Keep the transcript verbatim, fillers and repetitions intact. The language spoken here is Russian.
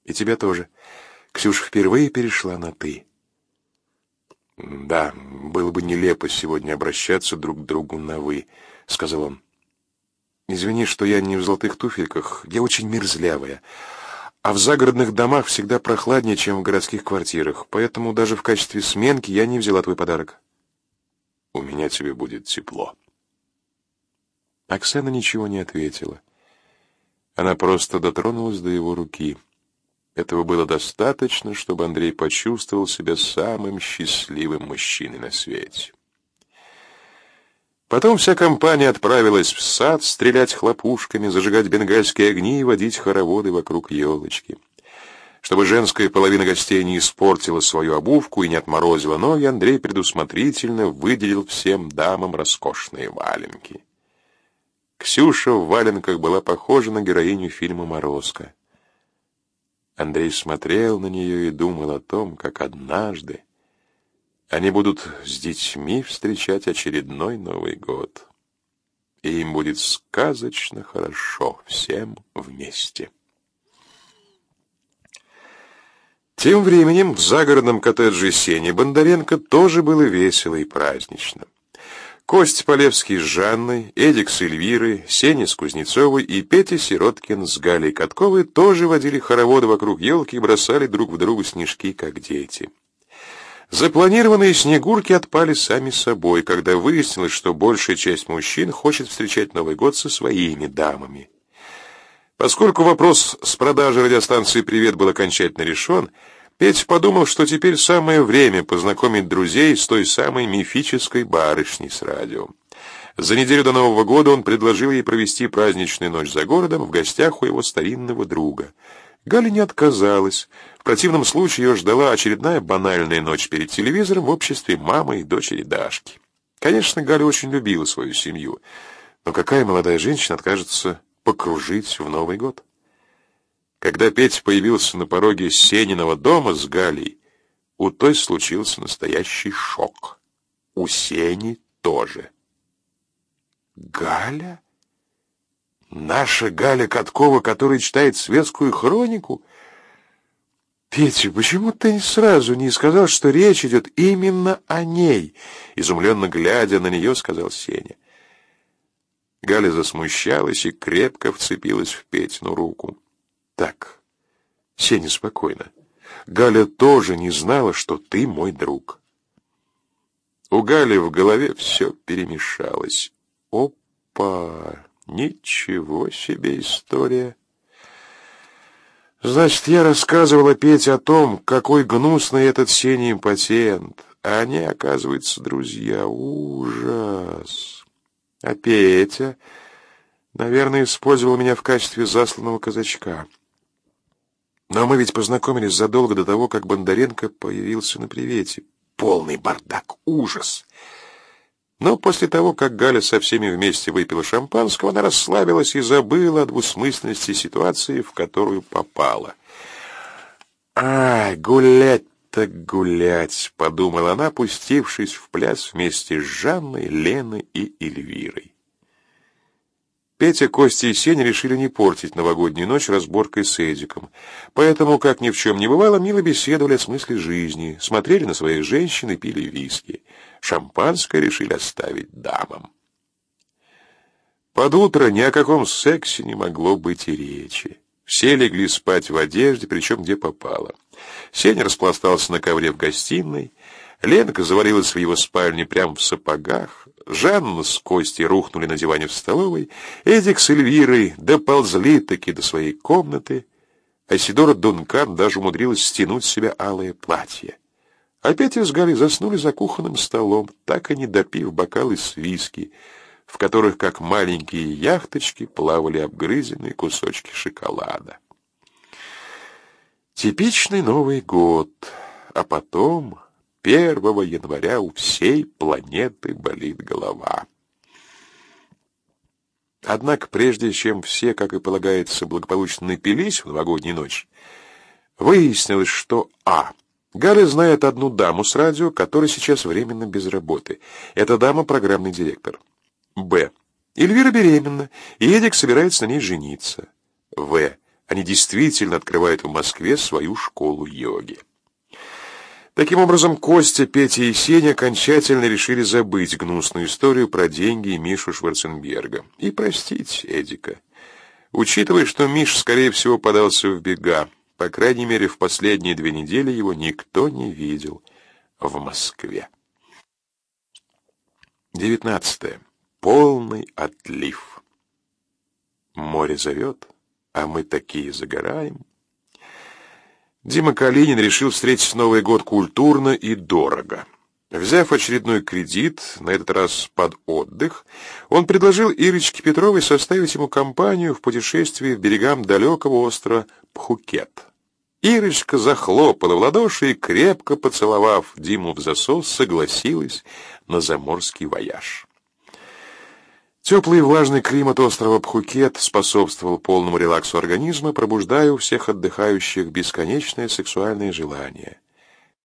И тебя тоже. Ксюша впервые перешла на «ты». «Да, было бы нелепо сегодня обращаться друг к другу на «вы», — сказал он. «Извини, что я не в золотых туфельках, я очень мерзлявая. А в загородных домах всегда прохладнее, чем в городских квартирах, поэтому даже в качестве сменки я не взяла твой подарок». «У меня тебе будет тепло». Оксана ничего не ответила. Она просто дотронулась до его руки. Этого было достаточно, чтобы Андрей почувствовал себя самым счастливым мужчиной на свете. Потом вся компания отправилась в сад стрелять хлопушками, зажигать бенгальские огни и водить хороводы вокруг елочки. Чтобы женская половина гостей не испортила свою обувку и не отморозила ноги, Андрей предусмотрительно выделил всем дамам роскошные валенки. Ксюша в валенках была похожа на героиню фильма «Морозко». Андрей смотрел на нее и думал о том, как однажды они будут с детьми встречать очередной Новый год. И им будет сказочно хорошо всем вместе. Тем временем в загородном коттедже Сени Бондаренко тоже было весело и празднично. Кость Полевский с Жанной, Эдик с Эльвирой, Сеня с Кузнецовой и Петя Сироткин с Галей Катковой тоже водили хороводы вокруг елки и бросали друг в друга снежки, как дети. Запланированные снегурки отпали сами собой, когда выяснилось, что большая часть мужчин хочет встречать Новый год со своими дамами. Поскольку вопрос с продажей радиостанции «Привет» был окончательно решен, Петя подумал, что теперь самое время познакомить друзей с той самой мифической барышней с радио. За неделю до Нового года он предложил ей провести праздничную ночь за городом в гостях у его старинного друга. Галя не отказалась. В противном случае ее ждала очередная банальная ночь перед телевизором в обществе мамы и дочери Дашки. Конечно, Галя очень любила свою семью, но какая молодая женщина откажется покружить в Новый год? Когда Петя появился на пороге Сениного дома с Галей, у той случился настоящий шок. У Сени тоже. Галя? Наша Галя Каткова, которая читает светскую хронику? Петя, почему ты сразу не сказал, что речь идет именно о ней? Изумленно глядя на нее, сказал Сеня. Галя засмущалась и крепко вцепилась в Петину руку. Так, Сеня, спокойно. Галя тоже не знала, что ты мой друг. У Гали в голове все перемешалось. Опа, ничего себе история. Значит, я рассказывала Пете о том, какой гнусный этот Сеня импотент, а они, оказывается, друзья. Ужас. А Петя, наверное, использовал меня в качестве засланного казачка. Но мы ведь познакомились задолго до того, как Бондаренко появился на «Привете». Полный бардак, ужас. Но после того, как Галя со всеми вместе выпила шампанского, она расслабилась и забыла о двусмысленности ситуации, в которую попала. «Ай, гулять-то гулять», — подумала она, пустившись в пляс вместе с Жанной, Леной и Эльвирой. Петя, Костя и Сеня решили не портить новогоднюю ночь разборкой с Эдиком. Поэтому, как ни в чем не бывало, мило беседовали о смысле жизни, смотрели на своих женщин и пили виски. Шампанское решили оставить дамам. Под утро ни о каком сексе не могло быть и речи. Все легли спать в одежде, причем где попало. Сеня распластался на ковре в гостиной, Ленка завалилась в его спальне прямо в сапогах, Жанна с Костей рухнули на диване в столовой, Эдик с Эльвирой доползли-таки до своей комнаты, а Сидора Дункан даже умудрилась стянуть с себя алое платье. А Петя с Галей заснули за кухонным столом, так и не допив бокалы с виски, в которых, как маленькие яхточки, плавали обгрызенные кусочки шоколада. Типичный Новый год, а потом... первого января у всей планеты болит голова. Однако, прежде чем все, как и полагается, благополучно напились в новогоднюю ночь, выяснилось, что а. Галя знает одну даму с радио, которая сейчас временно без работы. Эта дама — программный директор. Б. Эльвира беременна, и Эдик собирается на ней жениться. В. Они действительно открывают в Москве свою школу йоги. Таким образом, Костя, Петя и Сеня окончательно решили забыть гнусную историю про деньги и Мишу Шварценберга и простить Эдика. Учитывая, что Миш, скорее всего, подался в бега, по крайней мере, в последние две недели его никто не видел в Москве. девятнадцатое. Полный отлив. Море зовет, а мы такие загораем. Дима Калинин решил встретить Новый год культурно и дорого. Взяв очередной кредит, на этот раз под отдых, он предложил Ирочке Петровой составить ему компанию в путешествии к берегам далекого острова Пхукет. Ирочка захлопала в ладоши и, крепко поцеловав Диму в засос, согласилась на заморский вояж. Теплый и влажный климат острова Пхукет способствовал полному релаксу организма, пробуждая у всех отдыхающих бесконечное сексуальное желание.